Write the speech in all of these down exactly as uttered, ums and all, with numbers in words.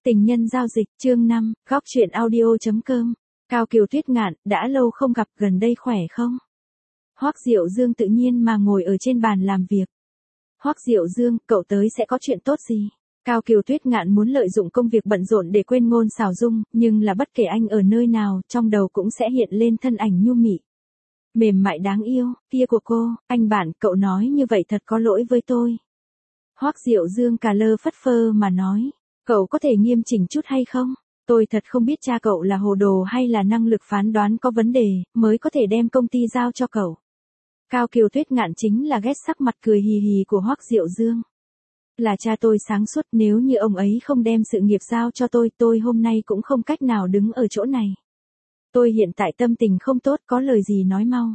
Tình nhân giao dịch, chương năm, góc chuyện audio.com. Cao Kiều Tuyết Ngạn, đã lâu không gặp, gần đây khỏe không? Hoắc Diệu Dương tự nhiên mà ngồi ở trên bàn làm việc. Hoắc Diệu Dương, cậu tới sẽ có chuyện tốt gì? Cao Kiều Tuyết Ngạn muốn lợi dụng công việc bận rộn để quên Ngôn Sảo Dung, nhưng là bất kể anh ở nơi nào, trong đầu cũng sẽ hiện lên thân ảnh nhu mị, mềm mại đáng yêu, kia của cô. Anh bạn, cậu nói như vậy thật có lỗi với tôi. Hoắc Diệu Dương cà lơ phất phơ mà nói. Cậu có thể nghiêm chỉnh chút hay không? Tôi thật không biết cha cậu là hồ đồ hay là năng lực phán đoán có vấn đề, mới có thể đem công ty giao cho cậu. Cao Kiều Tuyết Ngạn chính là ghét sắc mặt cười hì hì của Hoắc Diệu Dương. Là cha tôi sáng suốt, nếu như ông ấy không đem sự nghiệp giao cho tôi, tôi hôm nay cũng không cách nào đứng ở chỗ này. Tôi hiện tại tâm tình không tốt, có lời gì nói mau.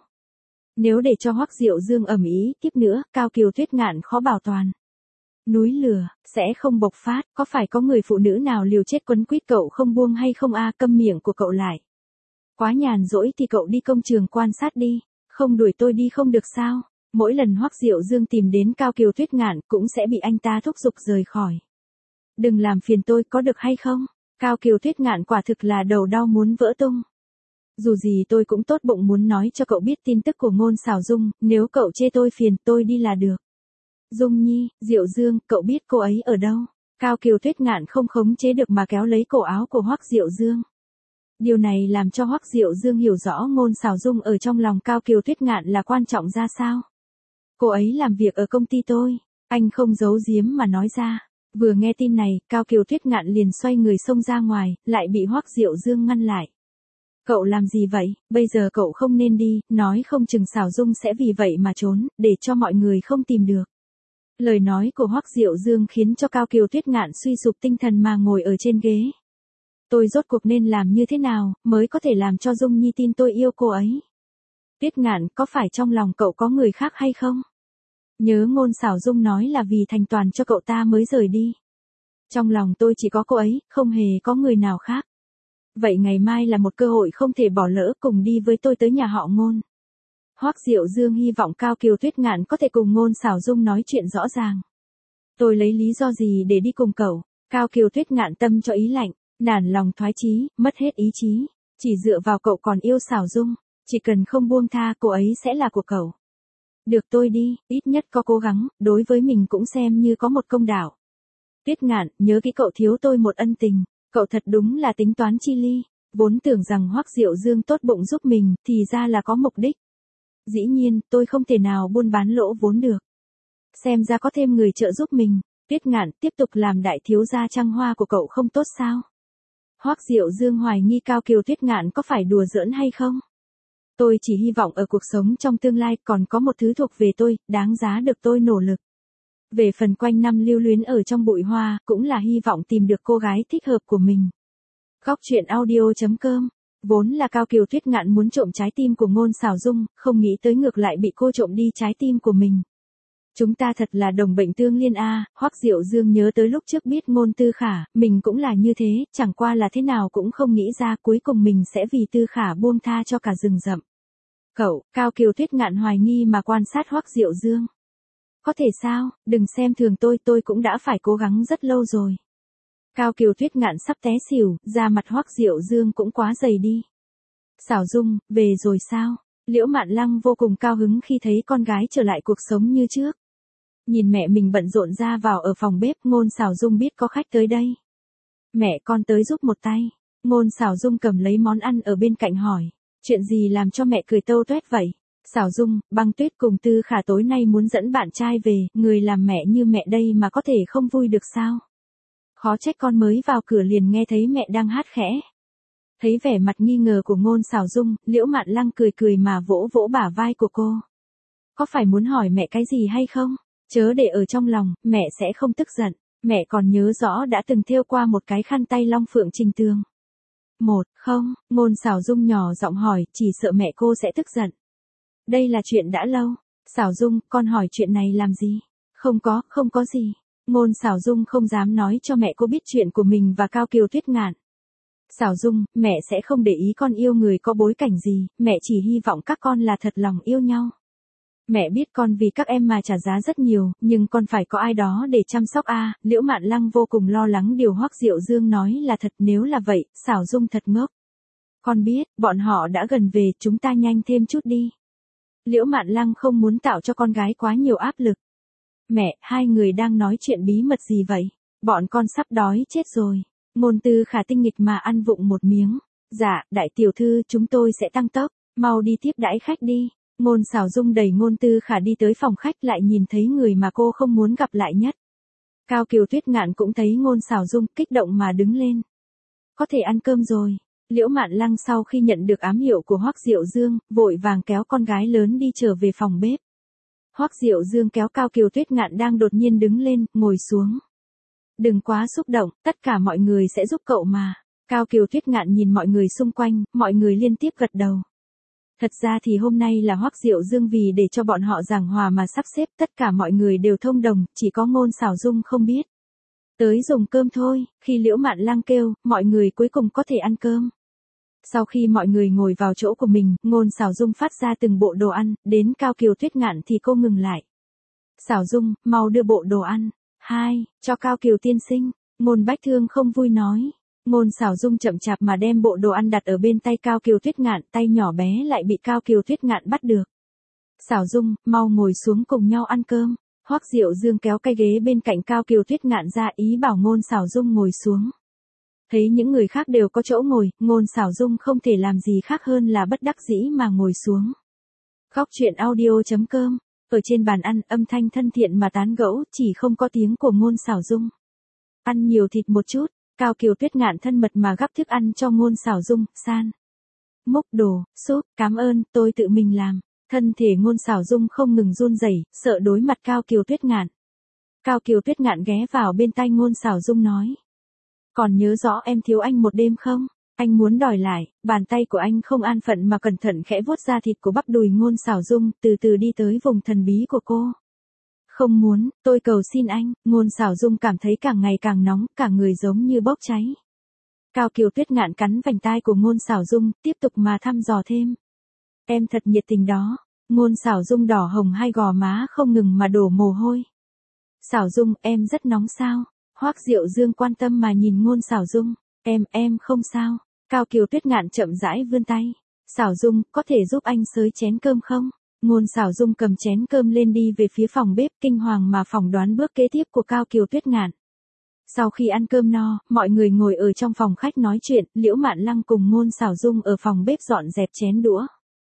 Nếu để cho Hoắc Diệu Dương ầm ĩ tiếp nữa, Cao Kiều Tuyết Ngạn khó bảo toàn. Núi lửa, sẽ không bộc phát, có phải có người phụ nữ nào liều chết quấn quýt cậu không buông hay không a? Câm miệng của cậu lại. Quá nhàn rỗi thì cậu đi công trường quan sát đi, không đuổi tôi đi không được sao? Mỗi lần Hoắc Diệu Dương tìm đến Cao Kiều Tuyết Ngạn cũng sẽ bị anh ta thúc giục rời khỏi. Đừng làm phiền tôi, có được hay không? Cao Kiều Tuyết Ngạn quả thực là đầu đau muốn vỡ tung. Dù gì tôi cũng tốt bụng muốn nói cho cậu biết tin tức của Ngôn Sảo Dung, nếu cậu chê tôi phiền, tôi đi là được. Dung Nhi, Diệu Dương, cậu biết cô ấy ở đâu? Cao Kiều Tuyết Ngạn không khống chế được mà kéo lấy cổ áo của Hoắc Diệu Dương. Điều này làm cho Hoắc Diệu Dương hiểu rõ Ngôn Sảo Dung ở trong lòng Cao Kiều Tuyết Ngạn là quan trọng ra sao. Cô ấy làm việc ở công ty tôi, anh không giấu giếm mà nói ra. Vừa nghe tin này, Cao Kiều Tuyết Ngạn liền xoay người xông ra ngoài, lại bị Hoắc Diệu Dương ngăn lại. Cậu làm gì vậy, bây giờ cậu không nên đi, nói không chừng Sảo Dung sẽ vì vậy mà trốn, để cho mọi người không tìm được. Lời nói của Hoắc Diệu Dương khiến cho Cao Kiều Tuyết Ngạn suy sụp tinh thần mà ngồi ở trên ghế. Tôi rốt cuộc nên làm như thế nào, mới có thể làm cho Dung Nhi tin tôi yêu cô ấy? Tuyết Ngạn, có phải trong lòng cậu có người khác hay không? Nhớ Ngôn Sảo Dung nói là vì thành toàn cho cậu ta mới rời đi. Trong lòng tôi chỉ có cô ấy, không hề có người nào khác. Vậy ngày mai là một cơ hội không thể bỏ lỡ, cùng đi với tôi tới nhà họ Ngôn. Hoắc Diệu Dương hy vọng Cao Kiều Tuyết Ngạn có thể cùng Ngôn Sảo Dung nói chuyện rõ ràng. Tôi lấy lý do gì để đi cùng cậu? Cao Kiều Tuyết Ngạn tâm cho ý lạnh, nản lòng thoái chí, mất hết ý chí. Chỉ dựa vào cậu còn yêu Sảo Dung, chỉ cần không buông tha cô ấy sẽ là của cậu. Được tôi đi, ít nhất có cố gắng, đối với mình cũng xem như có một công đạo. Tuyết Ngạn, nhớ kỹ cậu thiếu tôi một ân tình, cậu thật đúng là tính toán chi ly. Vốn tưởng rằng Hoắc Diệu Dương tốt bụng giúp mình, thì ra là có mục đích. Dĩ nhiên, tôi không thể nào buôn bán lỗ vốn được. Xem ra có thêm người trợ giúp mình. Tuyết Ngạn, tiếp tục làm đại thiếu gia trăng hoa của cậu không tốt sao? Hoắc Diệu Dương hoài nghi Cao Kiều Tuyết Ngạn có phải đùa giỡn hay không? Tôi chỉ hy vọng ở cuộc sống trong tương lai còn có một thứ thuộc về tôi, đáng giá được tôi nỗ lực. Về phần quanh năm lưu luyến ở trong bụi hoa, cũng là hy vọng tìm được cô gái thích hợp của mình. Góc chuyện audio.com. Vốn là Cao Kiều Tuyết Ngạn muốn trộm trái tim của Ngôn Sảo Dung, không nghĩ tới ngược lại bị cô trộm đi trái tim của mình. Chúng ta thật là đồng bệnh tương liên a. À. Hoắc Diệu Dương nhớ tới lúc trước biết Ngôn Tư Khả, mình cũng là như thế, chẳng qua là thế nào cũng không nghĩ ra cuối cùng mình sẽ vì Tư Khả buông tha cho cả rừng rậm. Cậu, Cao Kiều Tuyết Ngạn hoài nghi mà quan sát Hoắc Diệu Dương. Có thể sao, đừng xem thường tôi, tôi cũng đã phải cố gắng rất lâu rồi. Cao Kiều Tuyết Ngạn sắp té xỉu, da mặt Hoắc Diệu Dương cũng quá dày đi. Sảo Dung, về rồi sao? Liễu Mạn Lăng vô cùng cao hứng khi thấy con gái trở lại cuộc sống như trước. Nhìn mẹ mình bận rộn ra vào ở phòng bếp, Ngôn Sảo Dung biết có khách tới đây. Mẹ con tới giúp một tay. Ngôn Sảo Dung cầm lấy món ăn ở bên cạnh hỏi. Chuyện gì làm cho mẹ cười tâu tuét vậy? Sảo Dung, Băng Tuyết cùng Tư Khả tối nay muốn dẫn bạn trai về, người làm mẹ như mẹ đây mà có thể không vui được sao? Khó trách con mới vào cửa liền nghe thấy mẹ đang hát khẽ. Thấy vẻ mặt nghi ngờ của Ngôn Sảo Dung, Liễu Mạn Lăng cười cười mà vỗ vỗ bả vai của cô. Có phải muốn hỏi mẹ cái gì hay không? Chớ để ở trong lòng, mẹ sẽ không tức giận. Mẹ còn nhớ rõ đã từng thêu qua một cái khăn tay long phượng trình tường. Một, không, Ngôn Sảo Dung nhỏ giọng hỏi, chỉ sợ mẹ cô sẽ tức giận. Đây là chuyện đã lâu. Sảo Dung, con hỏi chuyện này làm gì? Không có, không có gì. Ngôn Sảo Dung không dám nói cho mẹ cô biết chuyện của mình và Cao Kiều Tuyết Ngạn. Sảo Dung, mẹ sẽ không để ý con yêu người có bối cảnh gì, mẹ chỉ hy vọng các con là thật lòng yêu nhau. Mẹ biết con vì các em mà trả giá rất nhiều, nhưng con phải có ai đó để chăm sóc a. À, Liễu Mạn Lăng vô cùng lo lắng điều Hoắc Diệu Dương nói là thật, nếu là vậy, Sảo Dung thật ngốc. Con biết, bọn họ đã gần về, chúng ta nhanh thêm chút đi. Liễu Mạn Lăng không muốn tạo cho con gái quá nhiều áp lực. Mẹ, hai người đang nói chuyện bí mật gì vậy? Bọn con sắp đói chết rồi. Ngôn Tư Khả tinh nghịch mà ăn vụng một miếng. Dạ, đại tiểu thư, chúng tôi sẽ tăng tốc, mau đi tiếp đãi khách đi. Ngôn Sảo Dung đẩy Ngôn Tư Khả đi tới phòng khách, lại nhìn thấy người mà cô không muốn gặp lại nhất. Cao Kiều Tuyết Ngạn cũng thấy Ngôn Sảo Dung, kích động mà đứng lên. Có thể ăn cơm rồi. Liễu Mạn Lăng sau khi nhận được ám hiệu của Hoắc Diệu Dương, vội vàng kéo con gái lớn đi trở về phòng bếp. Hoắc Diệu Dương kéo Cao Kiều Tuyết Ngạn đang đột nhiên đứng lên, ngồi xuống. Đừng quá xúc động, tất cả mọi người sẽ giúp cậu mà. Cao Kiều Tuyết Ngạn nhìn mọi người xung quanh, mọi người liên tiếp gật đầu. Thật ra thì hôm nay là Hoắc Diệu Dương vì để cho bọn họ giảng hòa mà sắp xếp, tất cả mọi người đều thông đồng, chỉ có Ngôn Sảo Dung không biết. Tới dùng cơm thôi, khi Liễu Mạn Lăng kêu, mọi người cuối cùng có thể ăn cơm. Sau khi mọi người ngồi vào chỗ của mình, Ngôn Sảo Dung phát ra từng bộ đồ ăn, đến Cao Kiều Tuyết Ngạn thì cô ngừng lại. Sảo Dung, mau đưa bộ đồ ăn. Hai, cho Cao Kiều tiên sinh. Ngôn Bách Thương không vui nói. Ngôn Sảo Dung chậm chạp mà đem bộ đồ ăn đặt ở bên tay Cao Kiều Tuyết Ngạn, tay nhỏ bé lại bị Cao Kiều Tuyết Ngạn bắt được. Sảo Dung, mau ngồi xuống cùng nhau ăn cơm. Hoắc Diệu Dương kéo cái ghế bên cạnh Cao Kiều Tuyết Ngạn ra, ý bảo Ngôn Sảo Dung ngồi xuống. Thấy những người khác đều có chỗ ngồi, Ngôn Sảo Dung không thể làm gì khác hơn là bất đắc dĩ mà ngồi xuống. Góc truyện audio chấm com. Ở trên bàn ăn, âm thanh thân thiện mà tán gẫu, chỉ không có tiếng của Ngôn Sảo Dung. Ăn nhiều thịt một chút. Cao Kiều Tuyết Ngạn thân mật mà gắp thức ăn cho Ngôn Sảo Dung, san. Múc đồ, súp, cảm ơn, tôi tự mình làm. Thân thể Ngôn Sảo Dung không ngừng run rẩy, sợ đối mặt Cao Kiều Tuyết Ngạn. Cao Kiều Tuyết Ngạn ghé vào bên tai Ngôn Sảo Dung nói. Còn nhớ rõ em thiếu anh một đêm không? Anh muốn đòi lại. Bàn tay của anh không an phận mà cẩn thận khẽ vuốt da thịt của bắp đùi Ngôn Sảo Dung, từ từ đi tới vùng thần bí của cô. Không muốn, tôi cầu xin anh. Ngôn Sảo Dung cảm thấy càng ngày càng nóng, cả người giống như bốc cháy. Cao Kiều Tuyết Ngạn cắn vành tai của Ngôn Sảo Dung, tiếp tục mà thăm dò thêm. Em thật nhiệt tình đó. Ngôn Sảo Dung đỏ hồng hai gò má không ngừng mà đổ mồ hôi. Sảo Dung, em rất nóng sao? Hoắc Diệu Dương quan tâm mà nhìn Ngôn Sảo Dung. Em, em không sao. Cao Kiều Tuyết Ngạn chậm rãi vươn tay. Sảo Dung, có thể giúp anh xới chén cơm không? Ngôn Sảo Dung cầm chén cơm lên đi về phía phòng bếp, kinh hoàng mà phỏng đoán bước kế tiếp của Cao Kiều Tuyết Ngạn. Sau khi ăn cơm no, mọi người ngồi ở trong phòng khách nói chuyện, Liễu Mạn Lăng cùng Ngôn Sảo Dung ở phòng bếp dọn dẹp chén đũa.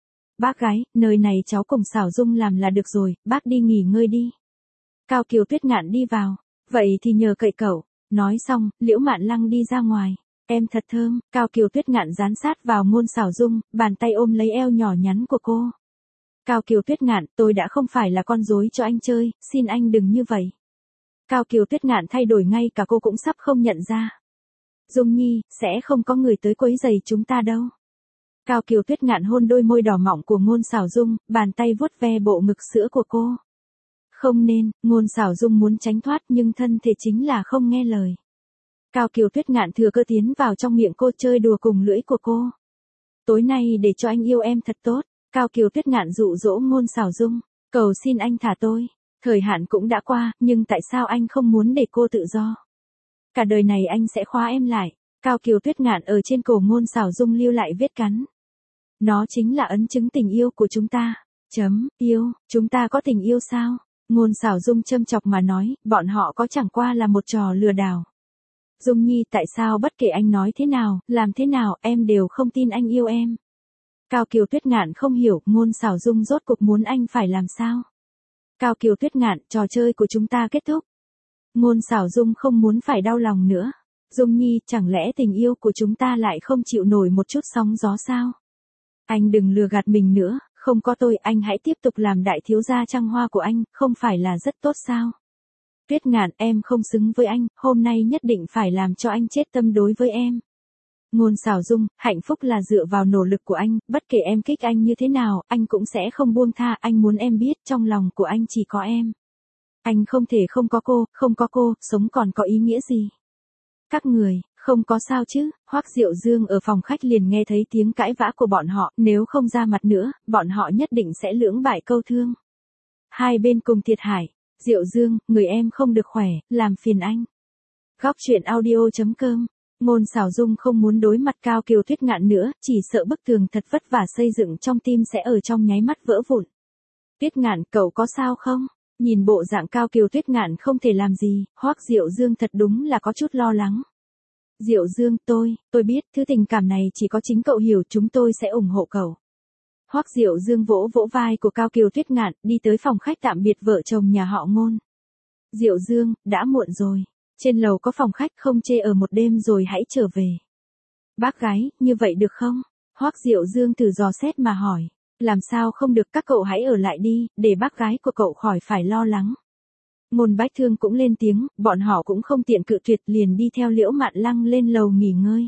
Bác gái, nơi này cháu cùng Sảo Dung làm là được rồi, bác đi nghỉ ngơi đi. Cao Kiều Tuyết Ngạn đi vào. Vậy thì nhờ cậy cậu. Nói xong, Liễu Mạn Lăng đi ra ngoài. Em thật thơm. Cao Kiều Tuyết Ngạn dán sát vào Ngôn Sảo Dung, bàn tay ôm lấy eo nhỏ nhắn của cô. Cao Kiều Tuyết Ngạn, tôi đã không phải là con rối cho anh chơi, xin anh đừng như vậy. Cao Kiều Tuyết Ngạn thay đổi ngay cả cô cũng sắp không nhận ra. Dung Nhi, sẽ không có người tới quấy rầy chúng ta đâu. Cao Kiều Tuyết Ngạn hôn đôi môi đỏ mọng của Ngôn Sảo Dung, bàn tay vuốt ve bộ ngực sữa của cô. Không nên, Ngôn Sảo Dung muốn tránh thoát nhưng thân thể chính là không nghe lời. Cao Kiều Tuyết Ngạn thừa cơ tiến vào trong miệng cô, chơi đùa cùng lưỡi của cô. Tối nay để cho anh yêu em thật tốt. Cao Kiều Tuyết Ngạn dụ dỗ Ngôn Sảo Dung. Cầu xin anh thả tôi. Thời hạn cũng đã qua, nhưng tại sao anh không muốn để cô tự do? Cả đời này anh sẽ khóa em lại. Cao Kiều Tuyết Ngạn ở trên cổ Ngôn Sảo Dung lưu lại vết cắn. Nó chính là ấn chứng tình yêu của chúng ta. Chấm, yêu, chúng ta có tình yêu sao? Ngôn Sảo Dung châm chọc mà nói, bọn họ có chẳng qua là một trò lừa đảo. Dung Nhi, tại sao bất kể anh nói thế nào, làm thế nào, em đều không tin anh yêu em? Cao Kiều Tuyết Ngạn không hiểu, Ngôn Sảo Dung rốt cuộc muốn anh phải làm sao? Cao Kiều Tuyết Ngạn, trò chơi của chúng ta kết thúc. Ngôn Sảo Dung không muốn phải đau lòng nữa. Dung Nhi, chẳng lẽ tình yêu của chúng ta lại không chịu nổi một chút sóng gió sao? Anh đừng lừa gạt mình nữa, không có tôi, anh hãy tiếp tục làm đại thiếu gia trăng hoa của anh, không phải là rất tốt sao? Tuyết Ngạn, em không xứng với anh, hôm nay nhất định phải làm cho anh chết tâm đối với em. Ngôn Sảo Dung, hạnh phúc là dựa vào nỗ lực của anh, bất kể em kích anh như thế nào, anh cũng sẽ không buông tha, anh muốn em biết trong lòng của anh chỉ có em. Anh không thể không có cô, không có cô, sống còn có ý nghĩa gì? Các người, không có sao chứ? Hoắc Diệu Dương ở phòng khách liền nghe thấy tiếng cãi vã của bọn họ, nếu không ra mặt nữa, bọn họ nhất định sẽ lưỡng bại câu thương. hai bên cùng thiệt hại. Diệu Dương, người em không được khỏe, làm phiền anh. Góc truyện audio chấm com. Ngôn Sảo Dung không muốn đối mặt Cao Kiều Tuyết Ngạn nữa, chỉ sợ bức tường thật vất vả xây dựng trong tim sẽ ở trong nháy mắt vỡ vụn. Tuyết Ngạn, cậu có sao không? Nhìn bộ dạng Cao Kiều Tuyết Ngạn không thể làm gì, Hoắc Diệu Dương thật đúng là có chút lo lắng. Diệu Dương, tôi, tôi biết, thứ tình cảm này chỉ có chính cậu hiểu, chúng tôi sẽ ủng hộ cậu. Hoắc Diệu Dương vỗ vỗ vai của Cao Kiều Tuyết Ngạn, đi tới phòng khách tạm biệt vợ chồng nhà họ Ngôn. Diệu Dương, đã muộn rồi. Trên lầu có phòng khách, không chê ở một đêm rồi hãy trở về. Bác gái, như vậy được không? Hoắc Diệu Dương thử dò xét mà hỏi. Làm sao không được, các cậu hãy ở lại đi, để bác gái của cậu khỏi phải lo lắng. Ngôn Bách Thương cũng lên tiếng, bọn họ cũng không tiện cự tuyệt, liền đi theo Liễu Mạn Lăng lên lầu nghỉ ngơi.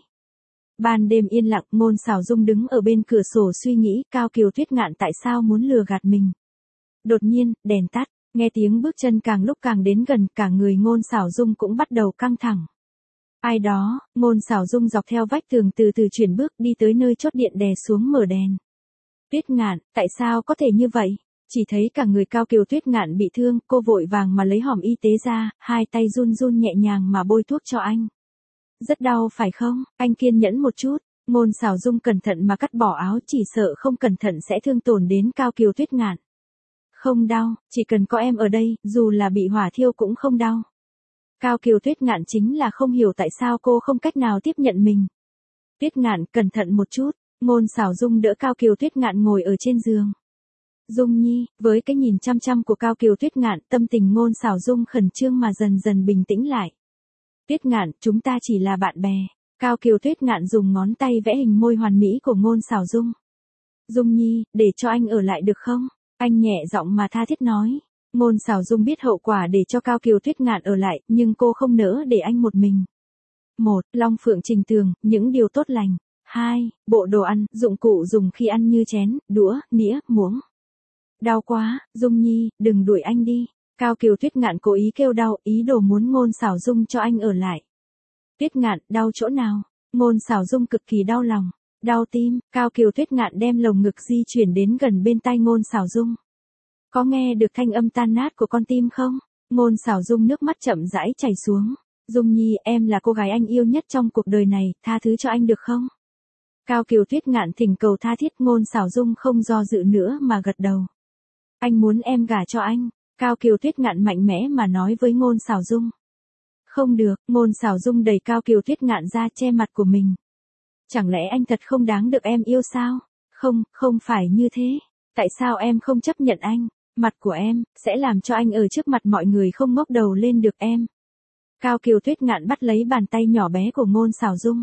Ban đêm yên lặng, Ngôn Sảo Dung đứng ở bên cửa sổ suy nghĩ, Cao Kiều Tuyết Ngạn tại sao muốn lừa gạt mình. Đột nhiên, đèn tắt, nghe tiếng bước chân càng lúc càng đến gần, cả người Ngôn Sảo Dung cũng bắt đầu căng thẳng. Ai đó, Ngôn Sảo Dung dọc theo vách tường từ từ chuyển bước đi tới nơi chốt điện đè xuống mở đèn. Tuyết Ngạn, tại sao có thể như vậy? Chỉ thấy cả người Cao Kiều Tuyết Ngạn bị thương, cô vội vàng mà lấy hòm y tế ra, hai tay run run nhẹ nhàng mà bôi thuốc cho anh. Rất đau phải không? Anh kiên nhẫn một chút. Ngôn Sảo Dung cẩn thận mà cắt bỏ áo, chỉ sợ không cẩn thận sẽ thương tổn đến Cao Kiều Tuyết Ngạn. Không đau, chỉ cần có em ở đây, dù là bị hỏa thiêu cũng không đau. Cao Kiều Tuyết Ngạn chính là không hiểu tại sao cô không cách nào tiếp nhận mình. Tuyết Ngạn, cẩn thận một chút. Ngôn Sảo Dung đỡ Cao Kiều Tuyết Ngạn ngồi ở trên giường. Dung Nhi, với cái nhìn chăm chăm của Cao Kiều Tuyết Ngạn, tâm tình Ngôn Sảo Dung khẩn trương mà dần dần bình tĩnh lại. Tuyết Ngạn, chúng ta chỉ là bạn bè. Cao Kiều Tuyết Ngạn dùng ngón tay vẽ hình môi hoàn mỹ của Ngôn Sảo Dung. Dung Nhi, để cho anh ở lại được không? Anh nhẹ giọng mà tha thiết nói. Ngôn Sảo Dung biết hậu quả để cho Cao Kiều Tuyết Ngạn ở lại, nhưng cô không nỡ để anh một mình. Một, Long Phượng Trình Tường, những điều tốt lành. Hai, bộ đồ ăn, dụng cụ dùng khi ăn như chén, đũa, nĩa, muỗng. Đau quá, Dung Nhi, đừng đuổi anh đi. Cao Kiều Tuyết Ngạn cố ý kêu đau, ý đồ muốn Ngôn Sảo Dung cho anh ở lại. Tuyết Ngạn, đau chỗ nào? Ngôn Sảo Dung cực kỳ đau lòng. Đau tim. Cao Kiều Tuyết Ngạn đem lồng ngực di chuyển đến gần bên tai Ngôn Sảo Dung. Có nghe được thanh âm tan nát của con tim không? Ngôn Sảo Dung nước mắt chậm rãi chảy xuống. Dung Nhi, em là cô gái anh yêu nhất trong cuộc đời này, tha thứ cho anh được không? Cao Kiều Tuyết Ngạn thỉnh cầu tha thiết. Ngôn Sảo Dung không do dự nữa mà gật đầu. Anh muốn em gả cho anh. Cao Kiều Tuyết Ngạn mạnh mẽ mà nói với Ngôn Sảo Dung. Không được, Ngôn Sảo Dung đẩy Cao Kiều Tuyết Ngạn ra che mặt của mình. Chẳng lẽ anh thật không đáng được em yêu sao? Không, không phải như thế. Tại sao em không chấp nhận anh? Mặt của em, sẽ làm cho anh ở trước mặt mọi người không ngóc đầu lên được em. Cao Kiều Tuyết Ngạn bắt lấy bàn tay nhỏ bé của Ngôn Sảo Dung.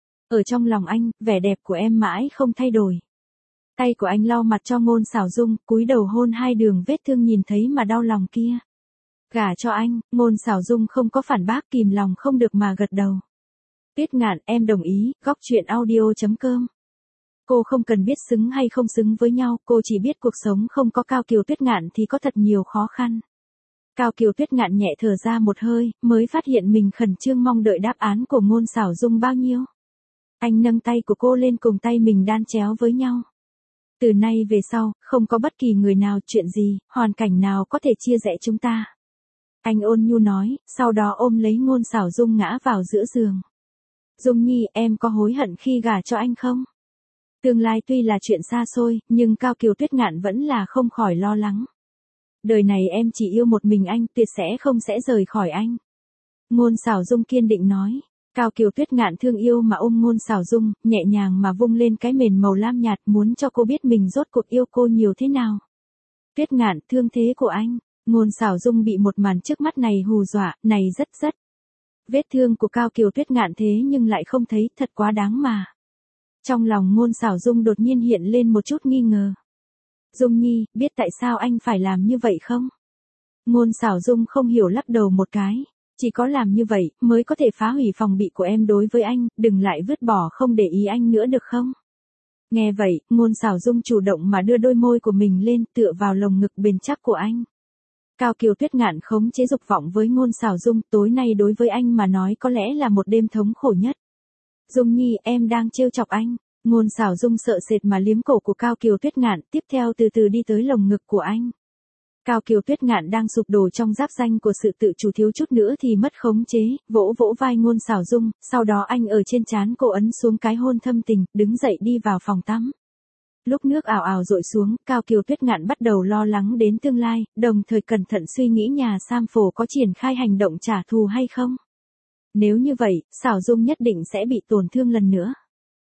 Ở trong lòng anh, vẻ đẹp của em mãi không thay đổi. Tay của anh lau mặt cho Ngôn Sảo Dung, cúi đầu hôn hai đường vết thương nhìn thấy mà đau lòng kia. Gả cho anh. Ngôn Sảo Dung không có phản bác, kìm lòng không được mà gật đầu. Tuyết Ngạn, em đồng ý. Góc truyện audio chấm com. Cô không cần biết xứng hay không xứng với nhau, cô chỉ biết cuộc sống không có Cao Kiều Tuyết Ngạn thì có thật nhiều khó khăn. Cao Kiều Tuyết Ngạn nhẹ thở ra một hơi, mới phát hiện mình khẩn trương mong đợi đáp án của Ngôn Sảo Dung bao nhiêu. Anh nâng tay của cô lên cùng tay mình đan chéo với nhau. Từ nay về sau, không có bất kỳ người nào, chuyện gì, hoàn cảnh nào có thể chia rẽ chúng ta. Anh ôn nhu nói, sau đó ôm lấy Ngôn Sảo Dung ngã vào giữa giường. Dung Nhi, em có hối hận khi gả cho anh không? Tương lai tuy là chuyện xa xôi, nhưng Cao Kiều Tuyết Ngạn vẫn là không khỏi lo lắng. Đời này em chỉ yêu một mình anh, tuyệt sẽ không sẽ rời khỏi anh. Ngôn Sảo Dung kiên định nói. Cao Kiều Tuyết Ngạn thương yêu mà ôm Ngôn Sảo Dung, nhẹ nhàng mà vung lên cái mền màu lam nhạt, muốn cho cô biết mình rốt cuộc yêu cô nhiều thế nào. Tuyết Ngạn, thương thế của anh. Ngôn Sảo Dung bị một màn trước mắt này hù dọa, này rất rất. Vết thương của Cao Kiều Tuyết Ngạn thế nhưng lại không thấy, thật quá đáng mà. Trong lòng Ngôn Sảo Dung đột nhiên hiện lên một chút nghi ngờ. Dung Nhi, biết tại sao anh phải làm như vậy không? Ngôn Sảo Dung không hiểu lắc đầu một cái. Chỉ có làm như vậy, mới có thể phá hủy phòng bị của em đối với anh, đừng lại vứt bỏ không để ý anh nữa được không? Nghe vậy, Ngôn Sảo Dung chủ động mà đưa đôi môi của mình lên, tựa vào lồng ngực bền chắc của anh. Cao Kiều Tuyết Ngạn khống chế dục vọng với Ngôn Sảo Dung, tối nay đối với anh mà nói có lẽ là một đêm thống khổ nhất. Dung Nhi, em đang trêu chọc anh. Ngôn Sảo Dung sợ sệt mà liếm cổ của Cao Kiều Tuyết Ngạn, tiếp theo từ từ đi tới lồng ngực của anh. Cao Kiều Tuyết Ngạn đang sụp đổ trong giáp danh của sự tự chủ thiếu chút nữa thì mất khống chế, vỗ vỗ vai Ngôn Sảo Dung, sau đó anh ở trên trán cô ấn xuống cái hôn thâm tình, đứng dậy đi vào phòng tắm. Lúc nước ào ào dội xuống, Cao Kiều Tuyết Ngạn bắt đầu lo lắng đến tương lai, đồng thời cẩn thận suy nghĩ nhà Sam Phổ có triển khai hành động trả thù hay không. Nếu như vậy, Sảo Dung nhất định sẽ bị tổn thương lần nữa.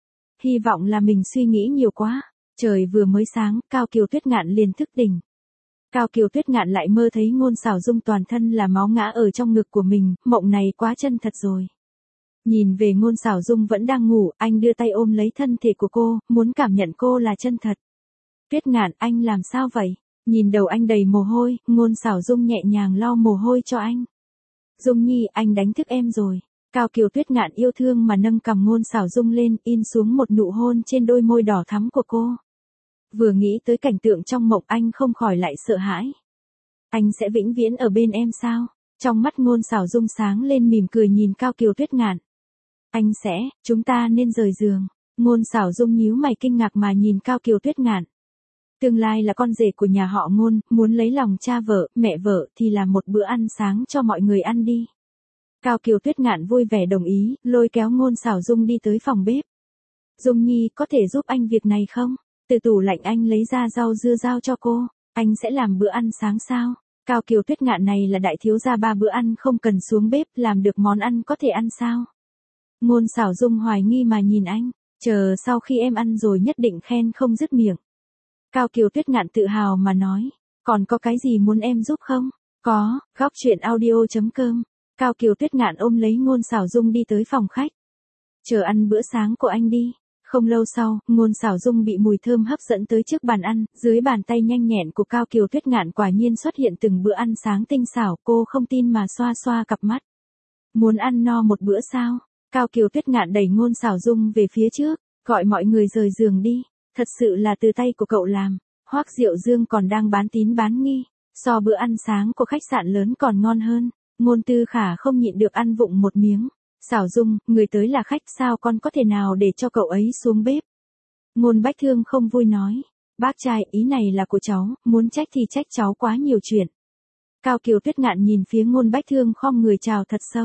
Hy vọng là mình suy nghĩ nhiều quá. Trời vừa mới sáng, Cao Kiều Tuyết Ngạn liền thức tỉnh. Cao Kiều Tuyết Ngạn lại mơ thấy Ngôn Sảo Dung toàn thân là máu ngã ở trong ngực của mình, mộng này quá chân thật rồi. Nhìn về Ngôn Sảo Dung vẫn đang ngủ, anh đưa tay ôm lấy thân thể của cô, muốn cảm nhận cô là chân thật. Tuyết Ngạn, anh làm sao vậy? Nhìn đầu anh đầy mồ hôi, Ngôn Sảo Dung nhẹ nhàng lau mồ hôi cho anh. Dung Nhi, anh đánh thức em rồi. Cao Kiều Tuyết Ngạn yêu thương mà nâng cằm Ngôn Sảo Dung lên, in xuống một nụ hôn trên đôi môi đỏ thắm của cô. Vừa nghĩ tới cảnh tượng trong mộng anh không khỏi lại sợ hãi. Anh sẽ vĩnh viễn ở bên em sao? Trong mắt Ngôn Sảo Dung sáng lên mỉm cười nhìn Cao Kiều Tuyết Ngạn. Anh sẽ, chúng ta nên rời giường. Ngôn Sảo Dung nhíu mày kinh ngạc mà nhìn Cao Kiều Tuyết Ngạn. Tương lai là con rể của nhà họ Ngôn, muốn lấy lòng cha vợ, mẹ vợ thì làm một bữa ăn sáng cho mọi người ăn đi. Cao Kiều Tuyết Ngạn vui vẻ đồng ý, lôi kéo Ngôn Sảo Dung đi tới phòng bếp. Dung Nhi, có thể giúp anh việc này không? Từ tủ lạnh anh lấy ra rau dưa giao cho cô. Anh sẽ làm bữa ăn sáng sao? Cao Kiều Tuyết Ngạn này là đại thiếu gia ba bữa ăn không cần xuống bếp, làm được món ăn có thể ăn sao? Ngôn Sảo Dung hoài nghi mà nhìn anh. Chờ sau khi em ăn rồi nhất định khen không dứt miệng. Cao Kiều Tuyết Ngạn tự hào mà nói. Còn có cái gì muốn em giúp không? Có, góc truyện audio chấm com. Cao Kiều Tuyết Ngạn ôm lấy Ngôn Sảo Dung đi tới phòng khách. Chờ ăn bữa sáng của anh đi. Không lâu sau, Ngôn Sảo Dung bị mùi thơm hấp dẫn tới trước bàn ăn, dưới bàn tay nhanh nhẹn của Cao Kiều Tuyết Ngạn quả nhiên xuất hiện từng bữa ăn sáng tinh xảo, cô không tin mà xoa xoa cặp mắt. Muốn ăn no một bữa sao? Cao Kiều Tuyết Ngạn đẩy Ngôn Sảo Dung về phía trước, gọi mọi người rời giường đi, thật sự là từ tay của cậu làm. Hoắc Diệu Dương còn đang bán tín bán nghi, so bữa ăn sáng của khách sạn lớn còn ngon hơn. Ngôn Tư Khả không nhịn được ăn vụng một miếng. Sảo Dung, người tới là khách sao con có thể nào để cho cậu ấy xuống bếp? Ngôn Bách Thương không vui nói. Bác trai, ý này là của cháu, muốn trách thì trách cháu quá nhiều chuyện. Cao Kiều Tuyết Ngạn nhìn phía Ngôn Bách Thương khom người chào thật sâu.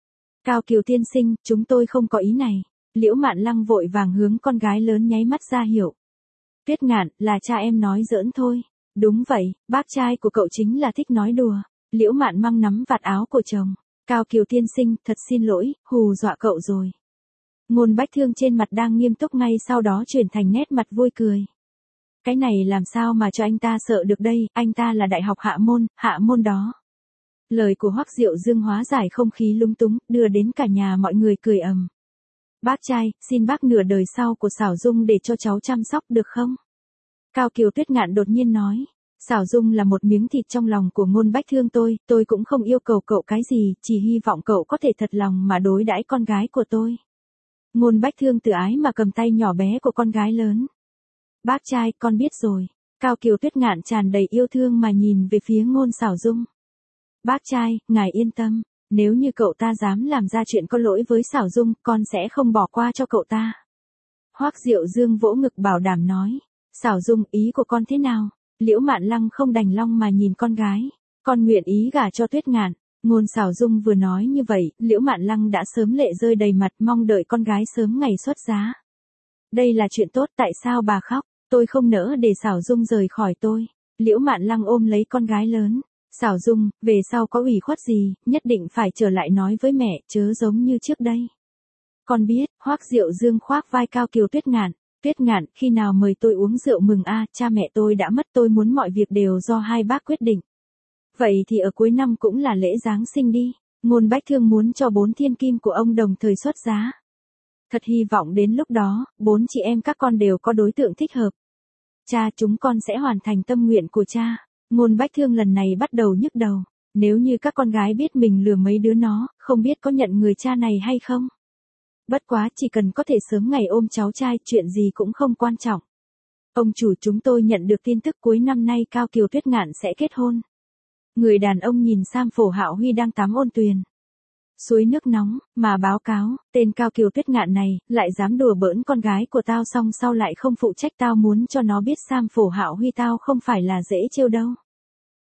Cao Kiều tiên sinh, chúng tôi không có ý này. Liễu Mạn Lăng vội vàng hướng con gái lớn nháy mắt ra hiệu. Tuyết Ngạn, là cha em nói giỡn thôi. Đúng vậy, bác trai của cậu chính là thích nói đùa. Liễu Mạn Măng nắm vạt áo của chồng. Cao Kiều tiên sinh, thật xin lỗi, hù dọa cậu rồi. Ngôn Bách Thương trên mặt đang nghiêm túc ngay sau đó chuyển thành nét mặt vui cười. Cái này làm sao mà cho anh ta sợ được đây, anh ta là đại học hạ môn, hạ môn đó. Lời của Hoắc Diệu Dương hóa giải không khí lung túng, đưa đến cả nhà mọi người cười ầm. Bác trai, xin bác nửa đời sau của Sảo Dung để cho cháu chăm sóc được không? Cao Kiều Tuyết Ngạn đột nhiên nói. Sảo Dung là một miếng thịt trong lòng của Ngôn Bách Thương tôi, tôi cũng không yêu cầu cậu cái gì, chỉ hy vọng cậu có thể thật lòng mà đối đãi con gái của tôi. Ngôn Bách Thương tự ái mà cầm tay nhỏ bé của con gái lớn. Bác trai, con biết rồi. Cao Kiều Tuyết Ngạn tràn đầy yêu thương mà nhìn về phía Ngôn Sảo Dung. Bác trai, ngài yên tâm, nếu như cậu ta dám làm ra chuyện có lỗi với Sảo Dung, con sẽ không bỏ qua cho cậu ta. Hoắc Diệu Dương vỗ ngực bảo đảm nói. Sảo Dung, ý của con thế nào? Liễu Mạn Lăng không đành lòng mà nhìn con gái. Con nguyện ý gả cho Tuyết Ngạn. Ngôn Sảo Dung vừa nói như vậy, Liễu Mạn Lăng đã sớm lệ rơi đầy mặt mong đợi con gái sớm ngày xuất giá. Đây là chuyện tốt, tại sao bà khóc? Tôi không nỡ để Sảo Dung rời khỏi tôi. Liễu Mạn Lăng ôm lấy con gái lớn. Sảo Dung, về sau có ủy khuất gì, nhất định phải trở lại nói với mẹ, chớ giống như trước đây. Con biết, Hoắc Diệu Dương khoác vai Cao Kiều Tuyết Ngạn. Tuyết Ngạn, khi nào mời tôi uống rượu mừng a, cha mẹ tôi đã mất, tôi muốn mọi việc đều do hai bác quyết định. Vậy thì ở cuối năm cũng là lễ Giáng sinh đi. Ngôn Bách Thương muốn cho bốn thiên kim của ông đồng thời xuất giá. Thật hy vọng đến lúc đó, bốn chị em các con đều có đối tượng thích hợp. Cha, chúng con sẽ hoàn thành tâm nguyện của cha. Ngôn Bách Thương lần này bắt đầu nhức đầu. Nếu như các con gái biết mình lừa mấy đứa nó, không biết có nhận người cha này hay không. Bất quá chỉ cần có thể sớm ngày ôm cháu trai, chuyện gì cũng không quan trọng. Ông chủ, chúng tôi nhận được tin tức cuối năm nay Cao Kiều Tuyết Ngạn sẽ kết hôn. Người đàn ông nhìn Sam Phổ Hạo Huy đang tắm ôn tuyền. Suối nước nóng, mà báo cáo, tên Cao Kiều Tuyết Ngạn này, lại dám đùa bỡn con gái của tao xong sau lại không phụ trách, tao muốn cho nó biết Sam Phổ Hạo Huy tao không phải là dễ trêu đâu.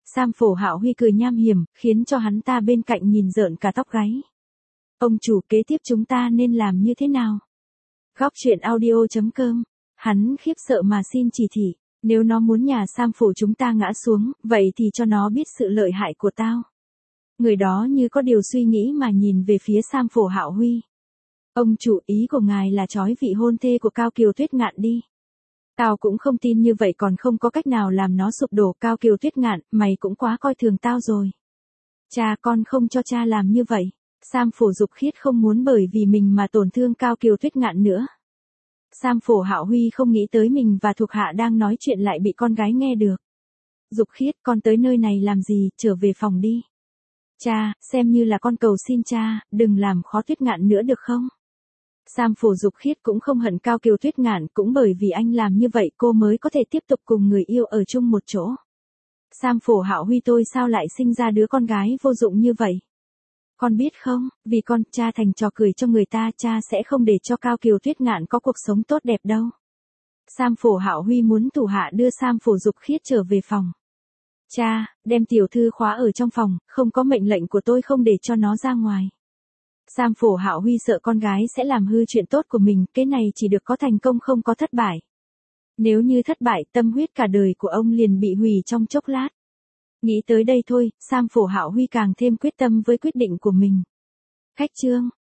Sam Phổ Hạo Huy cười nham hiểm, khiến cho hắn ta bên cạnh nhìn rợn cả tóc gáy. Ông chủ, kế tiếp chúng ta nên làm như thế nào? Góc truyện audio chấm com. Hắn khiếp sợ mà xin chỉ thị. Nếu nó muốn nhà Sam Phổ chúng ta ngã xuống, vậy thì cho nó biết sự lợi hại của tao. Người đó như có điều suy nghĩ mà nhìn về phía Sam Phổ Hạo Huy. Ông chủ, ý của ngài là trói vị hôn thê của Cao Kiều Tuyết Ngạn đi. Tao cũng không tin như vậy còn không có cách nào làm nó sụp đổ. Cao Kiều Tuyết Ngạn, mày cũng quá coi thường tao rồi. Cha, con không cho cha làm như vậy. Sam Phổ Dục Khiết không muốn bởi vì mình mà tổn thương Cao Kiều Tuyết Ngạn nữa. Sam Phổ Hạo Huy không nghĩ tới mình và thuộc hạ đang nói chuyện lại bị con gái nghe được. Dục Khiết, con tới nơi này làm gì, trở về phòng đi. Cha, xem như là con cầu xin cha, đừng làm khó Tuyết Ngạn nữa được không? Sam Phổ Dục Khiết cũng không hận Cao Kiều Tuyết Ngạn, cũng bởi vì anh làm như vậy cô mới có thể tiếp tục cùng người yêu ở chung một chỗ. Sam Phổ Hạo Huy, tôi sao lại sinh ra đứa con gái vô dụng như vậy? Con biết không, vì con, cha thành trò cười cho người ta, cha sẽ không để cho Cao Kiều Tuyết Ngạn có cuộc sống tốt đẹp đâu. Sam Phổ Hạo Huy muốn thủ hạ đưa Sam Phổ Dục Khiết trở về phòng. Cha, đem tiểu thư khóa ở trong phòng, không có mệnh lệnh của tôi không để cho nó ra ngoài. Sam Phổ Hạo Huy sợ con gái sẽ làm hư chuyện tốt của mình, cái này chỉ được có thành công không có thất bại. Nếu như thất bại, tâm huyết cả đời của ông liền bị hủy trong chốc lát. Nghĩ tới đây thôi, Sam Phổ Hạo Huy càng thêm quyết tâm với quyết định của mình. Khách trương.